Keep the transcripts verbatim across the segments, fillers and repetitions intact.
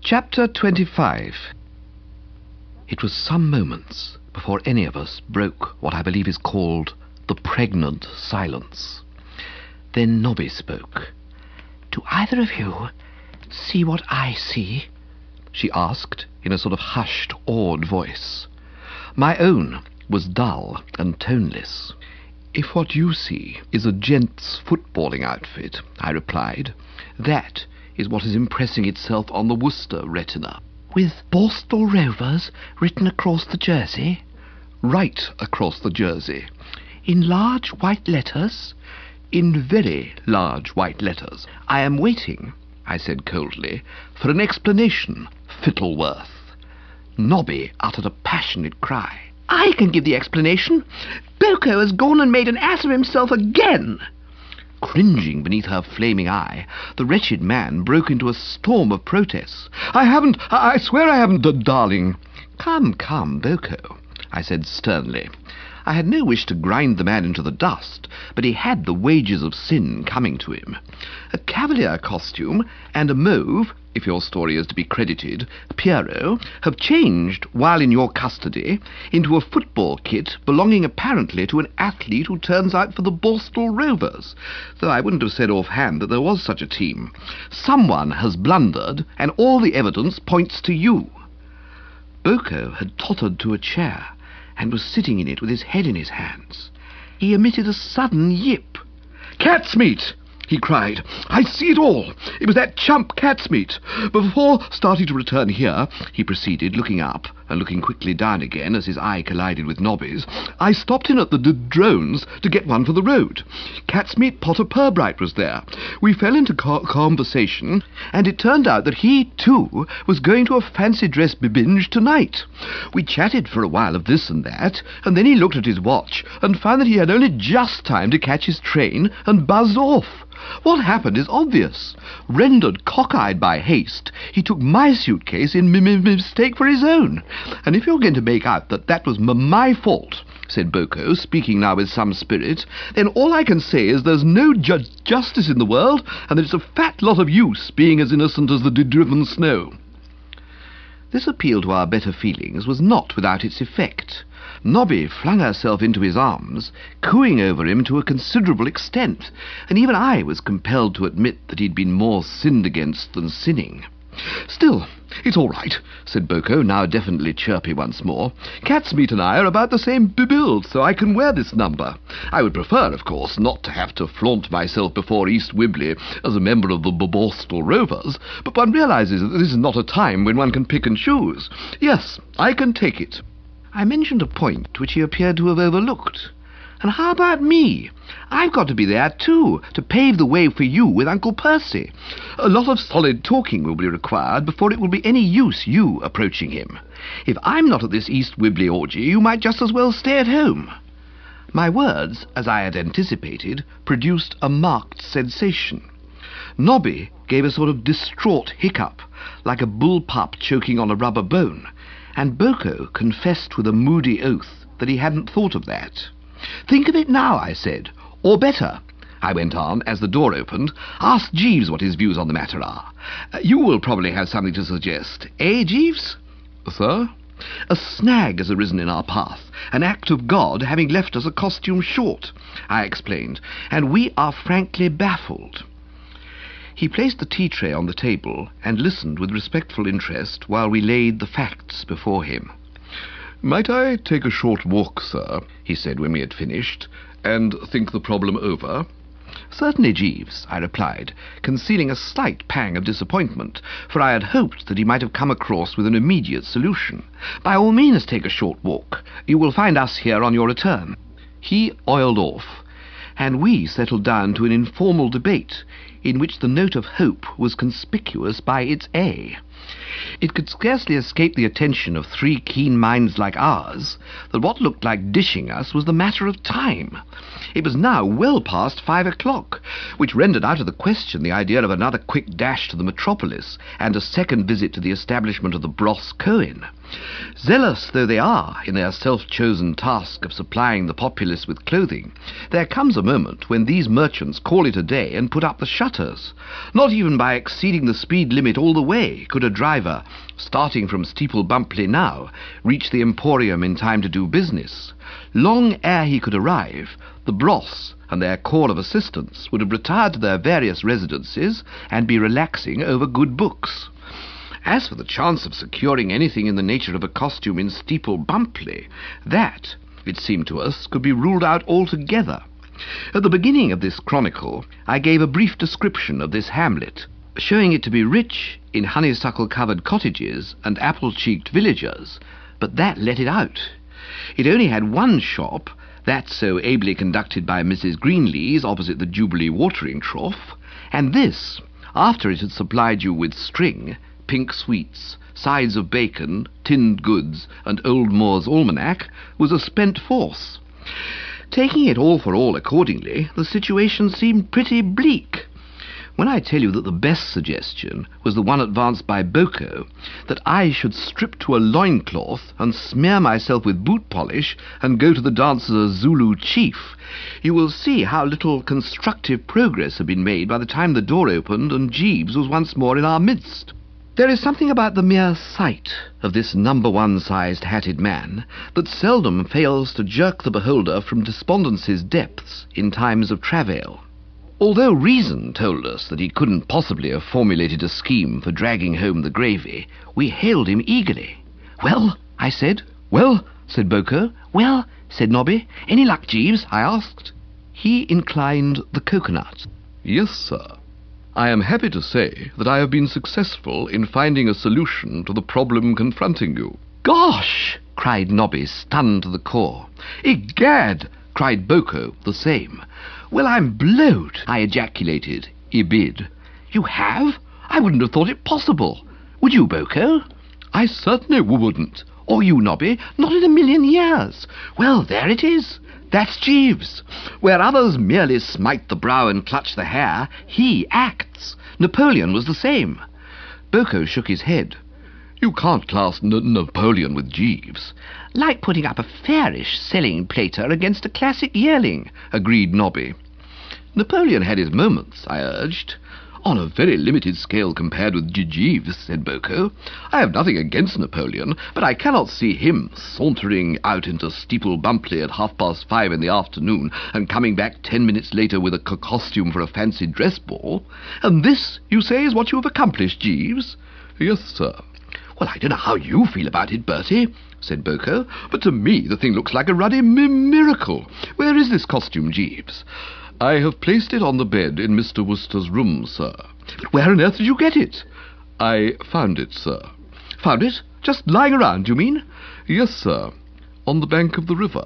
Chapter twenty-five. It was some moments before any of us broke what I believe is called the pregnant silence. Then Nobby spoke. "Do either of you see what I see?" she asked in a sort of hushed, awed voice. My own was dull and toneless. "If what you see is a gent's footballing outfit," I replied, "that is what is impressing itself on the Worcester retina." "With Borstal Rovers written across the jersey?" "Right across the jersey." "In large white letters?" "In very large white letters." "I am waiting," I said coldly, "for an explanation, Fittleworth." Nobby uttered a passionate cry. "I can give the explanation. Boko has gone and made an ass of himself again." Cringing beneath her flaming eye, the wretched man broke into a storm of protests. "I haven't! I, I swear I haven't, d- darling!" "Come, come, Boko," I said sternly. I had no wish to grind the man into the dust, but he had the wages of sin coming to him. A cavalier costume and a mauve, if your story is to be credited, Pierrot, have changed, while in your custody, into a football kit belonging apparently to an athlete who turns out for the Borstal Rovers, though I wouldn't have said offhand that there was such a team. Someone has blundered, and all the evidence points to you." Boko had tottered to a chair, and was sitting in it with his head in his hands. He emitted a sudden yip. "Cat's meat!" he cried. "I see it all. It was that chump Catsmeat. Before starting to return here," he proceeded, looking up and looking quickly down again as his eye collided with Nobby's, "I stopped in at the D- Drones to get one for the road. Catsmeat Potter Purbright was there. We fell into co- conversation, and it turned out that he, too, was going to a fancy-dress binge tonight. We chatted for a while of this and that, and then he looked at his watch and found that he had only just time to catch his train and buzzed off. What happened is obvious. Rendered cockeyed by haste, he took my suitcase in m- m- mistake for his own. And if you're going to make out that that was m- my fault," said Boko, speaking now with some spirit, "then all I can say is there's no ju- justice in the world, and that it's a fat lot of use being as innocent as the d- driven snow." This appeal to our better feelings was not without its effect. Nobby flung herself into his arms, cooing over him to a considerable extent, and even I was compelled to admit that he'd been more sinned against than sinning. "Still, it's all right," said Boko, now definitely chirpy once more. "Catsmeat and I are about the same build, so I can wear this number. I would prefer, of course, not to have to flaunt myself before East Wibley as a member of the Borstal Rovers, but one realizes that this is not a time when one can pick and choose. Yes, I can take it." I mentioned a point which he appeared to have overlooked. "And how about me? I've got to be there, too, to pave the way for you with Uncle Percy. A lot of solid talking will be required before it will be any use you approaching him. If I'm not at this East Wibley orgy, you might just as well stay at home." My words, as I had anticipated, produced a marked sensation. Nobby gave a sort of distraught hiccup, like a bull-pup choking on a rubber bone, and Boko confessed with a moody oath that he hadn't thought of that. "Think of it now," I said. "Or better," I went on as the door opened, "ask Jeeves what his views on the matter are. Uh, you will probably have something to suggest. Eh, Jeeves?" "Sir?" "A snag has arisen in our path, an act of God having left us a costume short," I explained, "and we are frankly baffled." He placed the tea-tray on the table and listened with respectful interest while we laid the facts before him. "Might I take a short walk, sir," he said when we had finished, "and think the problem over?" "Certainly, Jeeves," I replied, concealing a slight pang of disappointment, for I had hoped that he might have come across with an immediate solution. "By all means take a short walk. You will find us here on your return." He oiled off, and we settled down to an informal debate, in which the note of hope was conspicuous by its A. It could scarcely escape the attention of three keen minds like ours that what looked like dishing us was the matter of time. It was now well past five o'clock, which rendered out of the question the idea of another quick dash to the metropolis and a second visit to the establishment of the Bros Cohen. Zealous though they are in their self-chosen task of supplying the populace with clothing, there comes a moment when these merchants call it a day and put up the shutters. Not even by exceeding the speed limit all the way could a driver, starting from Steeple Bumpley now, reach the Emporium in time to do business. Long ere he could arrive, the Bros and their corps of assistants would have retired to their various residences and be relaxing over good books. As for the chance of securing anything in the nature of a costume in Steeple Bumpley, that, it seemed to us, could be ruled out altogether. At the beginning of this chronicle, I gave a brief description of this hamlet, showing it to be rich in honeysuckle-covered cottages and apple-cheeked villagers, but that let it out. It only had one shop, that so ably conducted by Missus Greenlees opposite the Jubilee watering trough, and this, after it had supplied you with string, pink sweets, sides of bacon, tinned goods, and Old Moore's Almanac, was a spent force. Taking it all for all accordingly, the situation seemed pretty bleak. When I tell you that the best suggestion was the one advanced by Boko, that I should strip to a loincloth and smear myself with boot polish and go to the dance as a Zulu chief, you will see how little constructive progress had been made by the time the door opened and Jeeves was once more in our midst. There is something about the mere sight of this number one-sized hatted man that seldom fails to jerk the beholder from despondency's depths in times of travail. Although reason told us that he couldn't possibly have formulated a scheme for dragging home the gravy, we hailed him eagerly. "Well?" I said. "Well?" said Boko. "Well?" said Nobby. "Any luck, Jeeves?" I asked. He inclined the coconut. "Yes, sir. I am happy to say that I have been successful in finding a solution to the problem confronting you." "Gosh!" cried Nobby, stunned to the core. "Egad!" cried Boko, the same. "Well, I'm blowed!" I ejaculated, ibid. "You have? I wouldn't have thought it possible. Would you, Boko?" "I certainly wouldn't." "Or you, Nobby? Not in a million years. Well, there it is. That's Jeeves. Where others merely smite the brow and clutch the hair, he acts. Napoleon was the same." Boko shook his head. "You can't class N- Napoleon with Jeeves." "Like putting up a fairish selling plater against a classic yearling," agreed Nobby. "Napoleon had his moments," I urged. "On a very limited scale compared with G- Jeeves," said Boko. "I have nothing against Napoleon, but I cannot see him sauntering out into Steeple Bumpley at half past five in the afternoon and coming back ten minutes later with a c- costume for a fancy dress ball. And this, you say, is what you have accomplished, Jeeves?" "Yes, sir." "Well, I don't know how you feel about it, Bertie," said Boko, "but to me the thing looks like a ruddy mi- miracle. Where is this costume, Jeeves?" "I have placed it on the bed in Mister Worcester's room, sir." "But where on earth did you get it?" "I found it, sir." "Found it? Just lying around, do you mean?" "Yes, sir, on the bank of the river."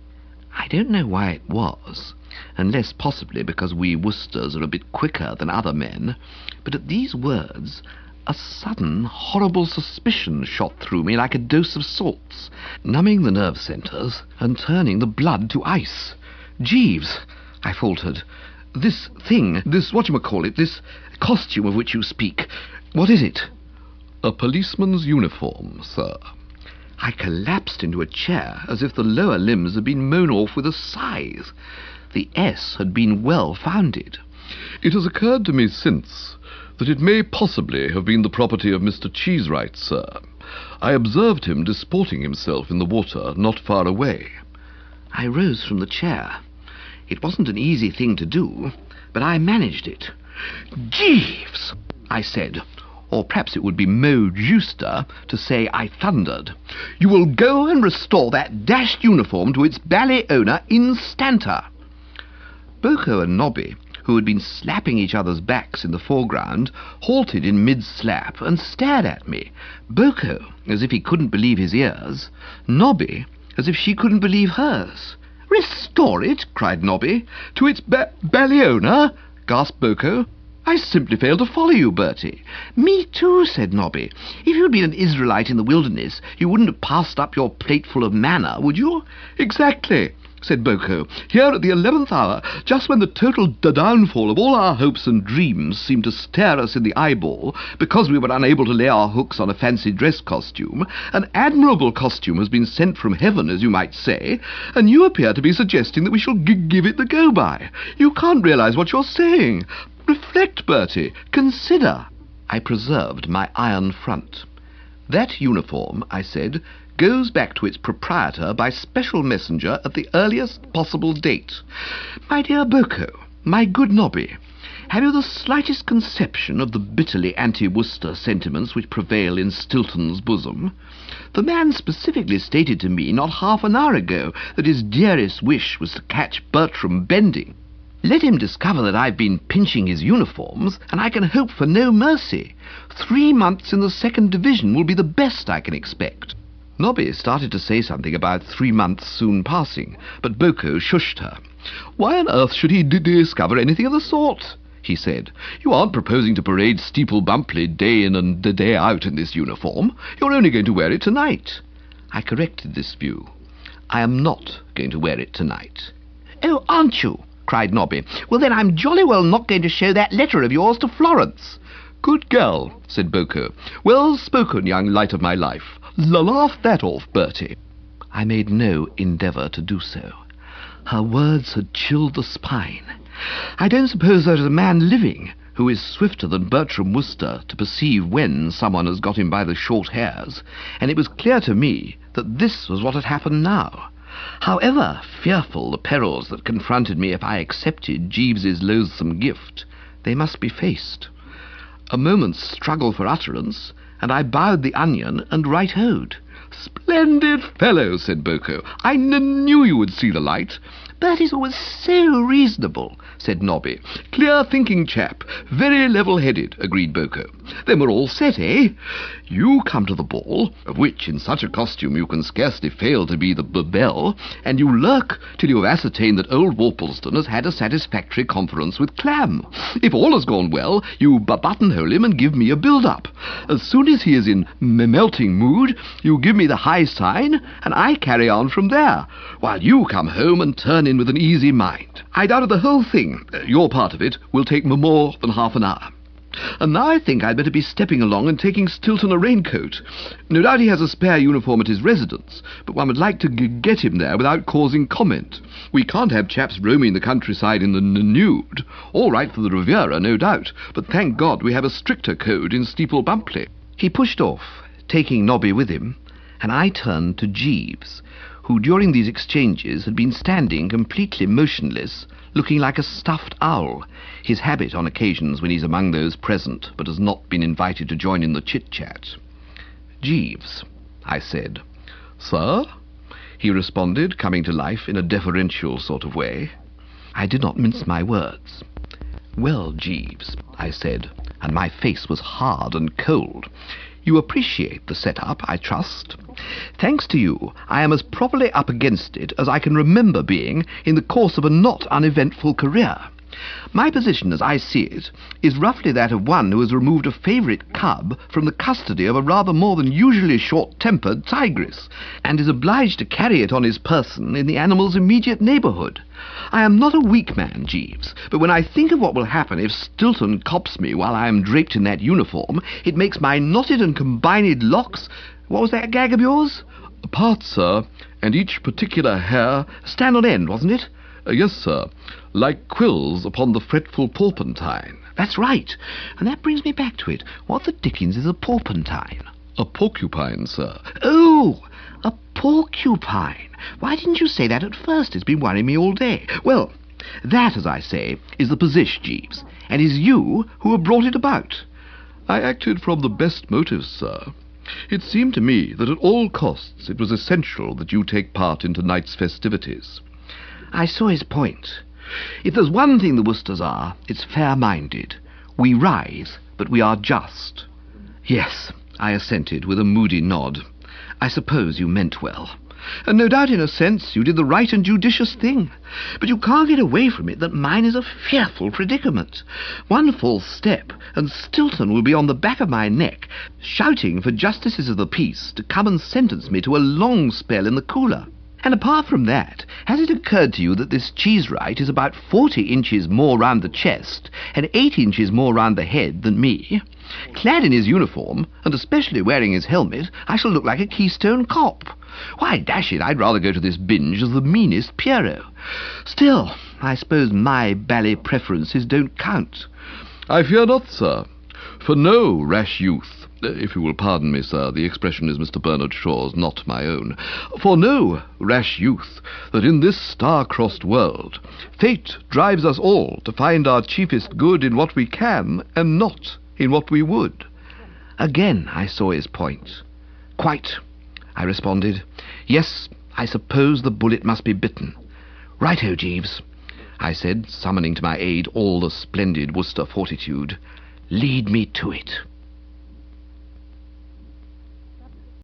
I don't know why it was, unless possibly because we Worcesters are a bit quicker than other men, but at these words a sudden, horrible suspicion shot through me like a dose of salts, numbing the nerve centres and turning the blood to ice. "Jeeves," I faltered, "this thing, this whatchamacallit, this costume of which you speak, what is it?" "A policeman's uniform, sir." I collapsed into a chair as if the lower limbs had been mown off with a scythe. The S had been well founded. "It has occurred to me since that it may possibly have been the property of Mister Cheesewright, sir. I observed him disporting himself in the water not far away." I rose from the chair. It wasn't an easy thing to do, but I managed it. "Jeeves!" I said, or perhaps it would be mo juster to say I thundered. "You will go and restore that dashed uniform to its bally owner instanter." Boko and Nobby, who had been slapping each other's backs in the foreground, halted in mid-slap and stared at me, Boko as if he couldn't believe his ears, Nobby as if she couldn't believe hers. "Restore it?" cried Nobby. "To its ba- bally owner?" gasped Boko. I simply fail to follow you, Bertie. Me too, said Nobby. If you'd been an Israelite in the wilderness, you wouldn't have passed up your plateful of manna, would you? Exactly, said Boko. Here at the eleventh hour, just when the total downfall of all our hopes and dreams seemed to stare us in the eyeball because we were unable to lay our hooks on a fancy dress costume, an admirable costume has been sent from heaven, as you might say, and you appear to be suggesting that we shall g- give it the go-by. You can't realize what you're saying. Reflect, Bertie. Consider. I preserved my iron front. That uniform, I said, goes back to its proprietor by special messenger at the earliest possible date. My dear Boko, my good Nobby, have you the slightest conception of the bitterly anti-Worcester sentiments which prevail in Stilton's bosom? The man specifically stated to me not half an hour ago that his dearest wish was to catch Bertram bending. Let him discover that I've been pinching his uniforms, and I can hope for no mercy. Three months in the second division will be the best I can expect. Nobby started to say something about three months soon passing, but Boko shushed her. Why on earth should he d- discover anything of the sort? He said. You aren't proposing to parade Steeple Bumpley day in and day out in this uniform. You're only going to wear it tonight. I corrected this view. I am not going to wear it tonight. Oh, aren't you? Cried Nobby. Well, then I'm jolly well not going to show that letter of yours to Florence. Good girl, said Boko. Well spoken, young light of my life. Laugh that off, Bertie. I made no endeavour to do so. Her words had chilled the spine. I don't suppose there is a man living who is swifter than Bertram Worcester to perceive when someone has got him by the short hairs, and it was clear to me that this was what had happened now. However fearful the perils that confronted me if I accepted Jeeves's loathsome gift, they must be faced. A moment's struggle for utterance, and I bowed the onion and right-hoed. Splendid fellow, said Boko. I n- knew you would see the light. Bertie's always so reasonable, said Nobby. Clear-thinking chap. Very level-headed, agreed Boko. Then we're all set, eh? You come to the ball, of which in such a costume you can scarcely fail to be the b- belle, and you lurk till you have ascertained that old Worplesdon has had a satisfactory conference with Clam. If all has gone well, you b- buttonhole him and give me a build-up. As soon as he is in m- melting mood, you give me the high sign, and I carry on from there, while you come home and turn in with an easy mind. I doubt the whole thing, uh, your part of it, will take m- more than half an hour. And now I think I'd better be stepping along and taking Stilton a raincoat. No doubt he has a spare uniform at his residence, but one would like to g- get him there without causing comment. We can't have chaps roaming the countryside in the n- nude. All right for the Riviera, no doubt, but thank God we have a stricter code in Steeple Bumpley. He pushed off, taking Nobby with him, and I turned to Jeeves, who during these exchanges had been standing completely motionless, looking like a stuffed owl, his habit on occasions when he's among those present but has not been invited to join in the chit-chat. Jeeves, I said. Sir? He responded, coming to life in a deferential sort of way. I did not mince my words. Well, Jeeves, I said, and my face was hard and cold. You appreciate the set-up, I trust. Thanks to you, I am as properly up against it as I can remember being in the course of a not uneventful career. My position, as I see it, is roughly that of one who has removed a favourite cub from the custody of a rather more than usually short-tempered tigress, and is obliged to carry it on his person in the animal's immediate neighbourhood. I am not a weak man, Jeeves, but when I think of what will happen if Stilton cops me while I am draped in that uniform, it makes my knotted and combined locks— what was that gag of yours? Apart, sir, and each particular hair— stand on end, wasn't it? Uh, yes, sir, like quills upon the fretful porpentine. That's right, and that brings me back to it. What the dickens is a porpentine? A porcupine, sir. Oh, a porcupine. Why didn't you say that at first? It's been worrying me all day. Well, that, as I say, is the position, Jeeves, and it is you who have brought it about. I acted from the best motives, sir. It seemed to me that at all costs it was essential that you take part in tonight's festivities. I saw his point. If there's one thing the Worcesters are, it's fair-minded. We rise, but we are just. Yes, I assented with a moody nod. I suppose you meant well. and no doubt in a sense you did the right and judicious thing. But you can't get away from it that mine is a fearful predicament. One false step, and Stilton will be on the back of my neck, shouting for justices of the peace to come and sentence me to a long spell in the cooler. And apart from that, has it occurred to you that this Cheesewright is about forty inches more round the chest and eight inches more round the head than me? Clad in his uniform, and especially wearing his helmet, I shall look like a Keystone Cop. Why, dash it, I'd rather go to this binge as the meanest Pierrot. Still, I suppose my bally preferences don't count. I fear not, sir. For no rash youth, if you will pardon me, sir, the expression is Mister Bernard Shaw's, not my own, for no rash youth, that in this star-crossed world fate drives us all to find our chiefest good in what we can, and not in what we would. Again I saw his point. Quite, I responded. Yes, I suppose the bullet must be bitten. Right-o, Jeeves, I said, summoning to my aid all the splendid Worcester fortitude. Lead me to it.